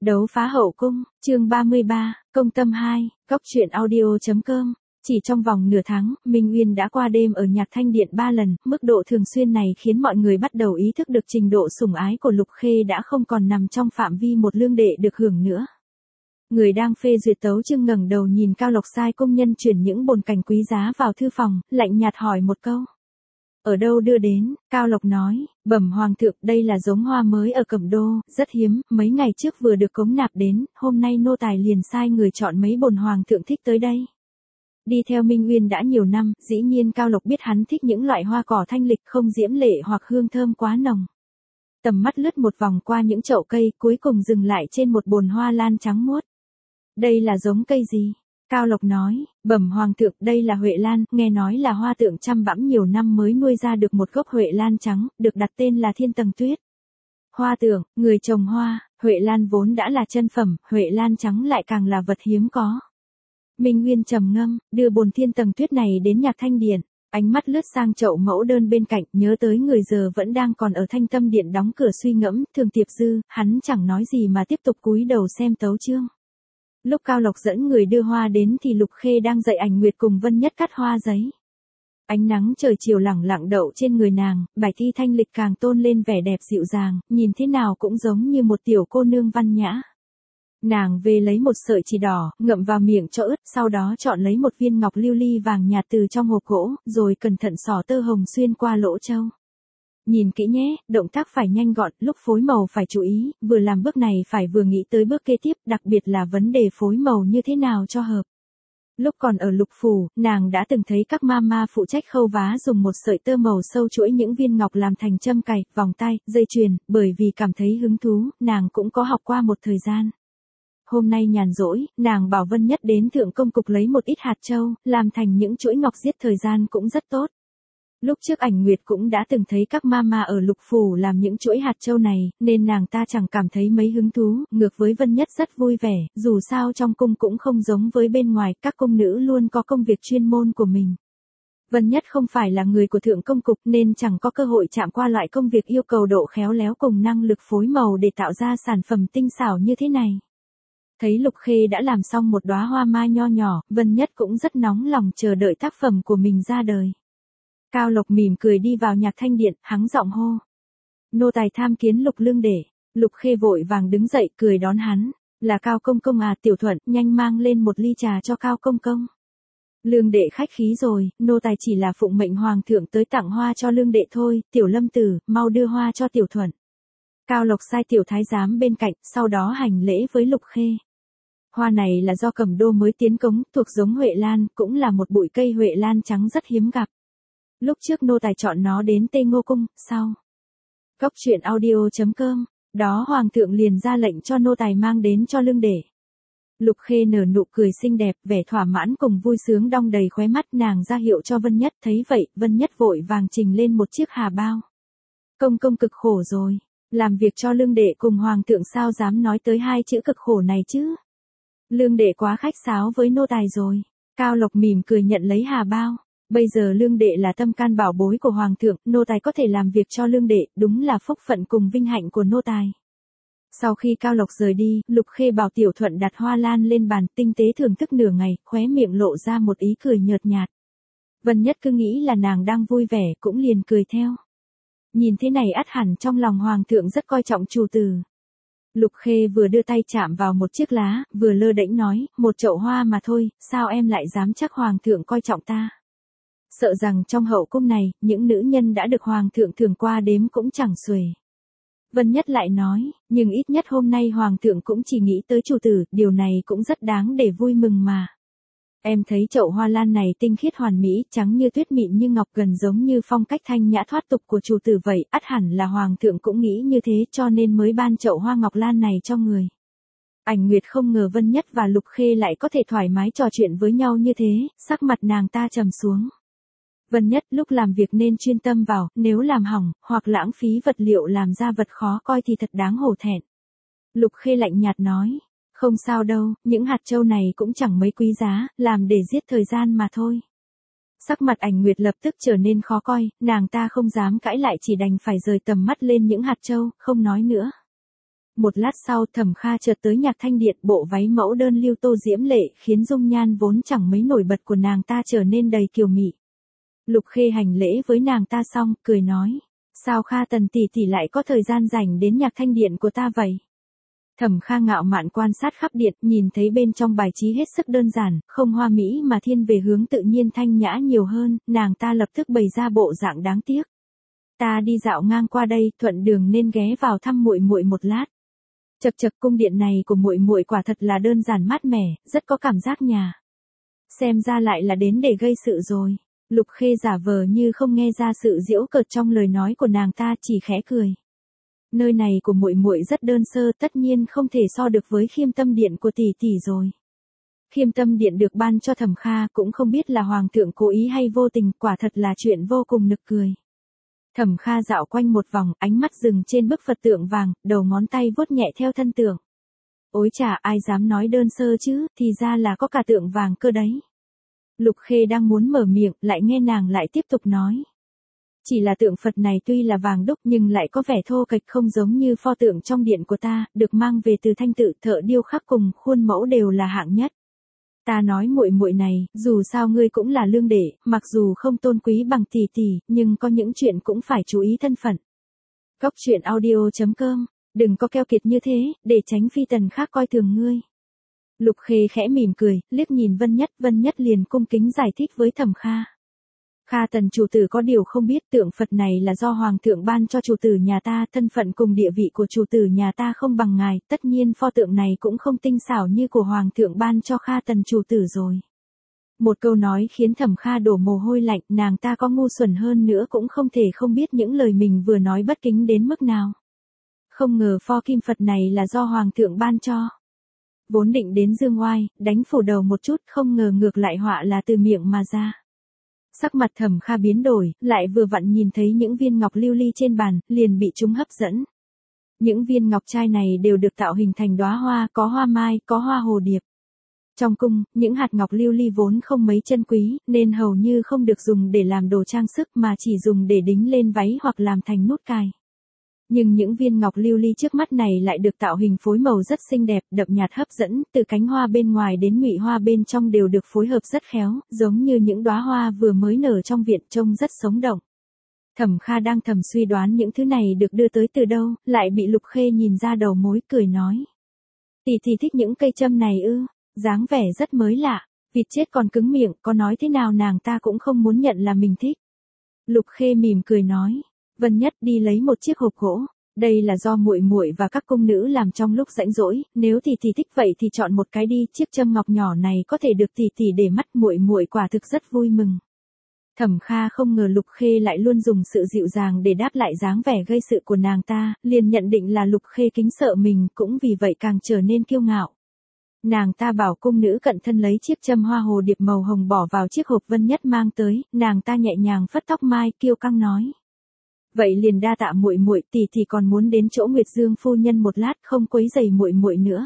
Đấu phá hậu cung, chương 33, công tâm 2, cóc truyện audio.com. Chỉ trong vòng nửa tháng, Minh Uyên đã qua đêm ở Nhạc Thanh Điện 3 lần, mức độ thường xuyên này khiến mọi người bắt đầu ý thức được trình độ sủng ái của Lục Khê đã không còn nằm trong phạm vi một lương đệ được hưởng nữa. Người đang phê duyệt tấu chương ngẩng đầu nhìn Cao Lộc sai công nhân chuyển những bồn cảnh quý giá vào thư phòng, lạnh nhạt hỏi một câu. Ở đâu đưa đến? Cao Lộc nói, bẩm hoàng thượng, đây là giống hoa mới ở Cẩm Đô, rất hiếm, mấy ngày trước vừa được cống nạp đến, hôm nay nô tài liền sai người chọn mấy bồn hoàng thượng thích tới đây. Đi theo Minh Uyên đã nhiều năm, dĩ nhiên Cao Lộc biết hắn thích những loại hoa cỏ thanh lịch không diễm lệ hoặc hương thơm quá nồng. Tầm mắt lướt một vòng qua những chậu cây, cuối cùng dừng lại trên một bồn hoa lan trắng muốt. Đây là giống cây gì? Cao Lộc nói, bẩm hoàng thượng, đây là Huệ Lan, nghe nói là hoa tượng chăm bẵm nhiều năm mới nuôi ra được một gốc Huệ Lan trắng, được đặt tên là Thiên Tầng Tuyết. Hoa tượng, người trồng hoa, Huệ Lan vốn đã là chân phẩm, Huệ Lan trắng lại càng là vật hiếm có. Minh Uyên trầm ngâm, đưa bồn Thiên Tầng Tuyết này đến Nhạc Thanh Điện, ánh mắt lướt sang chậu mẫu đơn bên cạnh, nhớ tới người giờ vẫn đang còn ở Thanh Tâm Điện đóng cửa suy ngẫm, Thường Tiệp Dư, hắn chẳng nói gì mà tiếp tục cúi đầu xem tấu chương. Lúc Cao Lộc dẫn người đưa hoa đến thì Lục Khê đang dạy Ảnh Nguyệt cùng Vân Nhất cắt hoa giấy. Ánh nắng trời chiều lẳng lặng đậu trên người nàng, bài thi thanh lịch càng tôn lên vẻ đẹp dịu dàng, nhìn thế nào cũng giống như một tiểu cô nương văn nhã. Nàng về lấy một sợi chỉ đỏ, ngậm vào miệng cho ướt, sau đó chọn lấy một viên ngọc lưu ly vàng nhạt từ trong hộp gỗ, rồi cẩn thận xỏ tơ hồng xuyên qua lỗ châu. Nhìn kỹ nhé, động tác phải nhanh gọn, lúc phối màu phải chú ý, vừa làm bước này phải vừa nghĩ tới bước kế tiếp, đặc biệt là vấn đề phối màu như thế nào cho hợp. Lúc còn ở Lục Phủ, nàng đã từng thấy các mama phụ trách khâu vá dùng một sợi tơ màu sâu chuỗi những viên ngọc làm thành châm cài, vòng tay, dây chuyền, bởi vì cảm thấy hứng thú, nàng cũng có học qua một thời gian. Hôm nay nhàn rỗi, nàng bảo Vân Nhất đến Thượng Công Cục lấy một ít hạt châu, làm thành những chuỗi ngọc giết thời gian cũng rất tốt. Lúc trước Ảnh Nguyệt cũng đã từng thấy các mama ở Lục Phủ làm những chuỗi hạt châu này, nên nàng ta chẳng cảm thấy mấy hứng thú, ngược với Vân Nhất rất vui vẻ, dù sao trong cung cũng không giống với bên ngoài, các cung nữ luôn có công việc chuyên môn của mình. Vân Nhất không phải là người của Thượng Công Cục nên chẳng có cơ hội chạm qua loại công việc yêu cầu độ khéo léo cùng năng lực phối màu để tạo ra sản phẩm tinh xảo như thế này. Thấy Lục Khê đã làm xong một đóa hoa mai nho nhỏ, Vân Nhất cũng rất nóng lòng chờ đợi tác phẩm của mình ra đời. Cao Lộc mỉm cười đi vào Nhạc Thanh Điện, hắng giọng hô. Nô tài tham kiến Lục lương đệ. Lục Khê vội vàng đứng dậy cười đón hắn. Là Cao công công à? Tiểu Thuận, nhanh mang lên một ly trà cho Cao công công. Lương đệ khách khí rồi, nô tài chỉ là phụng mệnh hoàng thượng tới tặng hoa cho lương đệ thôi, Tiểu Lâm tử, mau đưa hoa cho Tiểu Thuận. Cao Lộc sai tiểu thái giám bên cạnh, sau đó hành lễ với Lục Khê. Hoa này là do Cẩm Đô mới tiến cống, thuộc giống Huệ Lan, cũng là một bụi cây Huệ Lan trắng rất hiếm gặp. Lúc trước nô tài chọn nó đến Tây Ngô Cung, sau. Cóc truyện audio.com, đó hoàng thượng liền ra lệnh cho nô tài mang đến cho lương đệ. Lục Khê nở nụ cười xinh đẹp, vẻ thỏa mãn cùng vui sướng đong đầy khóe mắt, nàng ra hiệu cho Vân Nhất, thấy vậy, Vân Nhất vội vàng trình lên một chiếc hà bao. Công công cực khổ rồi, làm việc cho lương đệ cùng hoàng thượng sao dám nói tới hai chữ cực khổ này chứ. Lương đệ quá khách sáo với nô tài rồi. Cao Lộc mỉm cười nhận lấy hà bao. Bây giờ lương đệ là tâm can bảo bối của hoàng thượng, nô tài có thể làm việc cho lương đệ, đúng là phúc phận cùng vinh hạnh của nô tài. Sau khi Cao Lộc rời đi, Lục Khê bảo Tiểu Thuận đặt hoa lan lên bàn, tinh tế thưởng thức nửa ngày, khóe miệng lộ ra một ý cười nhợt nhạt. Vân Nhất cứ nghĩ là nàng đang vui vẻ, cũng liền cười theo. Nhìn thế này ắt hẳn trong lòng hoàng thượng rất coi trọng chủ tử. Lục Khê vừa đưa tay chạm vào một chiếc lá, vừa lơ đễnh nói, một chậu hoa mà thôi, sao em lại dám chắc hoàng thượng coi trọng ta. Sợ rằng trong hậu cung này, những nữ nhân đã được hoàng thượng thưởng qua đếm cũng chẳng xuể. Vân Nhất lại nói, nhưng ít nhất hôm nay hoàng thượng cũng chỉ nghĩ tới chủ tử, điều này cũng rất đáng để vui mừng mà. Em thấy chậu hoa lan này tinh khiết hoàn mỹ, trắng như tuyết mịn như ngọc, gần giống như phong cách thanh nhã thoát tục của chủ tử vậy, ắt hẳn là hoàng thượng cũng nghĩ như thế cho nên mới ban chậu hoa ngọc lan này cho người. Ảnh Nguyệt không ngờ Vân Nhất và Lục Khê lại có thể thoải mái trò chuyện với nhau như thế, sắc mặt nàng ta trầm xuống. Vân Nhất, lúc làm việc nên chuyên tâm vào, nếu làm hỏng, hoặc lãng phí vật liệu làm ra vật khó coi thì thật đáng hổ thẹn. Lục Khê lạnh nhạt nói, không sao đâu, những hạt châu này cũng chẳng mấy quý giá, làm để giết thời gian mà thôi. Sắc mặt Ảnh Nguyệt lập tức trở nên khó coi, nàng ta không dám cãi lại chỉ đành phải rời tầm mắt lên những hạt châu, không nói nữa. Một lát sau Thẩm Kha chợt tới Nhạc Thanh Điện, bộ váy mẫu đơn lưu tô diễm lệ khiến dung nhan vốn chẳng mấy nổi bật của nàng ta trở nên đầy kiều mị. Lục Khê hành lễ với nàng ta xong, cười nói, sao Kha Tần tỷ tỷ lại có thời gian rảnh đến Nhạc Thanh Điện của ta vậy? Thẩm Kha ngạo mạn quan sát khắp điện, nhìn thấy bên trong bài trí hết sức đơn giản, không hoa mỹ mà thiên về hướng tự nhiên thanh nhã nhiều hơn, nàng ta lập tức bày ra bộ dạng đáng tiếc. Ta đi dạo ngang qua đây, thuận đường nên ghé vào thăm muội muội một lát. Chậc chậc, cung điện này của muội muội quả thật là đơn giản mát mẻ, rất có cảm giác nhà. Xem ra lại là đến để gây sự rồi. Lục Khê giả vờ như không nghe ra sự giễu cợt trong lời nói của nàng ta, chỉ khẽ cười. Nơi này của muội muội rất đơn sơ, tất nhiên không thể so được với Khiêm Tâm Điện của tỷ tỷ rồi. Khiêm Tâm Điện được ban cho Thẩm Kha, cũng không biết là hoàng thượng cố ý hay vô tình, quả thật là chuyện vô cùng nực cười. Thẩm Kha dạo quanh một vòng, ánh mắt dừng trên bức Phật tượng vàng, đầu ngón tay vuốt nhẹ theo thân tượng. Ôi chà, ai dám nói đơn sơ chứ, thì ra là có cả tượng vàng cơ đấy. Lục Khê đang muốn mở miệng, lại nghe nàng lại tiếp tục nói. Chỉ là tượng Phật này tuy là vàng đúc nhưng lại có vẻ thô kệch, không giống như pho tượng trong điện của ta, được mang về từ Thanh Tự, thợ điêu khắc cùng khuôn mẫu đều là hạng nhất. Ta nói muội muội này, dù sao ngươi cũng là lương đệ, mặc dù không tôn quý bằng tỷ tỷ, nhưng có những chuyện cũng phải chú ý thân phận. Cóc truyện audio.com, đừng có keo kiệt như thế, để tránh phi tần khác coi thường ngươi. Lục Khê khẽ mỉm cười, liếc nhìn Vân Nhất liền cung kính giải thích với Thẩm Kha. Kha Tần chủ tử có điều không biết, tượng Phật này là do hoàng thượng ban cho chủ tử nhà ta, thân phận cùng địa vị của chủ tử nhà ta không bằng ngài, tất nhiên pho tượng này cũng không tinh xảo như của hoàng thượng ban cho Kha Tần chủ tử rồi. Một câu nói khiến Thẩm Kha đổ mồ hôi lạnh, nàng ta có ngu xuẩn hơn nữa cũng không thể không biết những lời mình vừa nói bất kính đến mức nào. Không ngờ pho kim Phật này là do hoàng thượng ban cho. Vốn định đến dương oai, đánh phủ đầu một chút, không ngờ ngược lại họa là từ miệng mà ra. Sắc mặt Thẩm Kha biến đổi, lại vừa vặn nhìn thấy những viên ngọc lưu ly trên bàn, liền bị chúng hấp dẫn. Những viên ngọc trai này đều được tạo hình thành đóa hoa, có hoa mai, có hoa hồ điệp. Trong cung, những hạt ngọc lưu ly vốn không mấy chân quý, nên hầu như không được dùng để làm đồ trang sức mà chỉ dùng để đính lên váy hoặc làm thành nút cài. Nhưng những viên ngọc lưu ly trước mắt này lại được tạo hình phối màu rất xinh đẹp, đậm nhạt hấp dẫn, từ cánh hoa bên ngoài đến nhụy hoa bên trong đều được phối hợp rất khéo, giống như những đóa hoa vừa mới nở trong viện, trông rất sống động. Thẩm Kha đang thầm suy đoán những thứ này được đưa tới từ đâu, lại bị Lục Khê nhìn ra đầu mối, cười nói. Tỷ tỷ thích những cây châm này ư, dáng vẻ rất mới lạ, vịt chết còn cứng miệng, có nói thế nào nàng ta cũng không muốn nhận là mình thích. Lục Khê mỉm cười nói. Vân Nhất đi lấy một chiếc hộp gỗ, đây là do muội muội và các cung nữ làm trong lúc rảnh rỗi, nếu tỷ tỷ thích vậy thì chọn một cái đi, chiếc châm ngọc nhỏ này có thể được tỷ tỷ để mắt, muội muội quả thực rất vui mừng. Thẩm Kha không ngờ Lục Khê lại luôn dùng sự dịu dàng để đáp lại dáng vẻ gây sự của nàng ta, liền nhận định là Lục Khê kính sợ mình, cũng vì vậy càng trở nên kiêu ngạo. Nàng ta bảo cung nữ cận thân lấy chiếc châm hoa hồ điệp màu hồng bỏ vào chiếc hộp Vân Nhất mang tới, nàng ta nhẹ nhàng phất tóc mai, kiêu căng nói. Vậy liền đa tạ muội muội, tỷ tỷ còn muốn đến chỗ Nguyệt Dương phu nhân một lát, không quấy rầy muội muội nữa.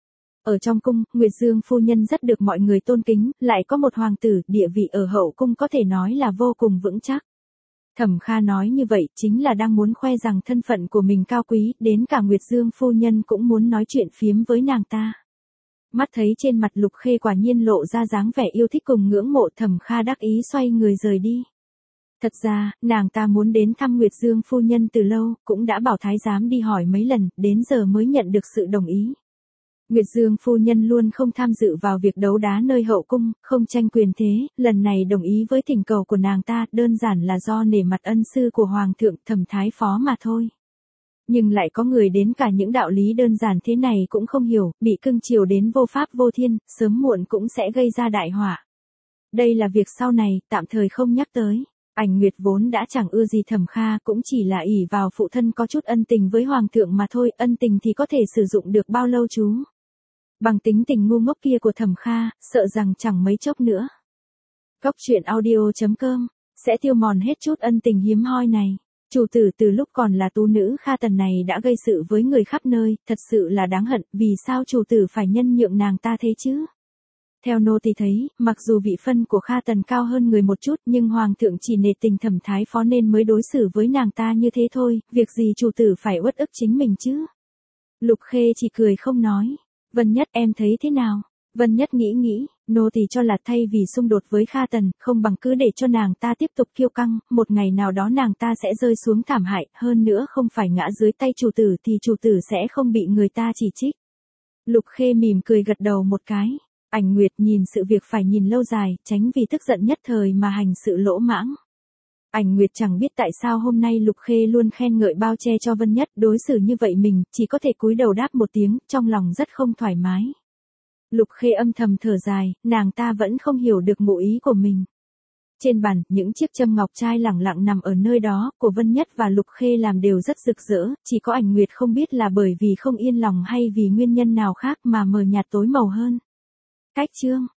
Ở trong cung, Nguyệt Dương phu nhân rất được mọi người tôn kính, lại có một hoàng tử, địa vị ở hậu cung có thể nói là vô cùng vững chắc. Thẩm Kha nói như vậy chính là đang muốn khoe rằng thân phận của mình cao quý, đến cả Nguyệt Dương phu nhân cũng muốn nói chuyện phiếm với nàng ta. Mắt thấy trên mặt Lục Khê quả nhiên lộ ra dáng vẻ yêu thích cùng ngưỡng mộ, Thẩm Kha đắc ý xoay người rời đi. Thật ra, nàng ta muốn đến thăm Nguyệt Dương phu nhân từ lâu, cũng đã bảo thái giám đi hỏi mấy lần, đến giờ mới nhận được sự đồng ý. Nguyệt Dương phu nhân luôn không tham dự vào việc đấu đá nơi hậu cung, không tranh quyền thế, lần này đồng ý với thỉnh cầu của nàng ta, đơn giản là do nể mặt ân sư của Hoàng thượng, Thẩm Thái Phó mà thôi. Nhưng lại có người đến cả những đạo lý đơn giản thế này cũng không hiểu, bị cưng chiều đến vô pháp vô thiên, sớm muộn cũng sẽ gây ra đại họa. Đây là việc sau này, tạm thời không nhắc tới. Ảnh Nguyệt vốn đã chẳng ưa gì Thẩm Kha, cũng chỉ là ỷ vào phụ thân có chút ân tình với Hoàng thượng mà thôi, ân tình thì có thể sử dụng được bao lâu chú. Bằng tính tình ngu ngốc kia của Thẩm Kha, sợ rằng chẳng mấy chốc nữa. Cóc truyện audio.com sẽ tiêu mòn hết chút ân tình hiếm hoi này. Chủ tử từ lúc còn là tú nữ Kha Tần này đã gây sự với người khắp nơi, thật sự là đáng hận, vì sao chủ tử phải nhân nhượng nàng ta thế chứ? Theo nô tỳ thấy, mặc dù vị phân của Kha Tần cao hơn người một chút, nhưng Hoàng thượng chỉ nể tình Thẩm Thái Phó nên mới đối xử với nàng ta như thế thôi, việc gì chủ tử phải uất ức chính mình chứ? Lục Khê chỉ cười không nói. Vân Nhất em thấy thế nào? Vân Nhất nghĩ, nô tỳ cho là thay vì xung đột với Kha Tần, không bằng cứ để cho nàng ta tiếp tục kiêu căng, một ngày nào đó nàng ta sẽ rơi xuống thảm hại, hơn nữa không phải ngã dưới tay chủ tử thì chủ tử sẽ không bị người ta chỉ trích. Lục Khê mỉm cười gật đầu một cái. Ảnh Nguyệt nhìn sự việc phải nhìn lâu dài, tránh vì tức giận nhất thời mà hành sự lỗ mãng. Ảnh Nguyệt chẳng biết tại sao hôm nay Lục Khê luôn khen ngợi bao che cho Vân Nhất, đối xử như vậy mình chỉ có thể cúi đầu đáp một tiếng, trong lòng rất không thoải mái. Lục Khê âm thầm thở dài, nàng ta vẫn không hiểu được ngụ ý của mình. Trên bàn, những chiếc châm ngọc trai lẳng lặng nằm ở nơi đó, của Vân Nhất và Lục Khê làm đều rất rực rỡ, chỉ có Ảnh Nguyệt không biết là bởi vì không yên lòng hay vì nguyên nhân nào khác mà mờ nhạt tối màu hơn. Cách chương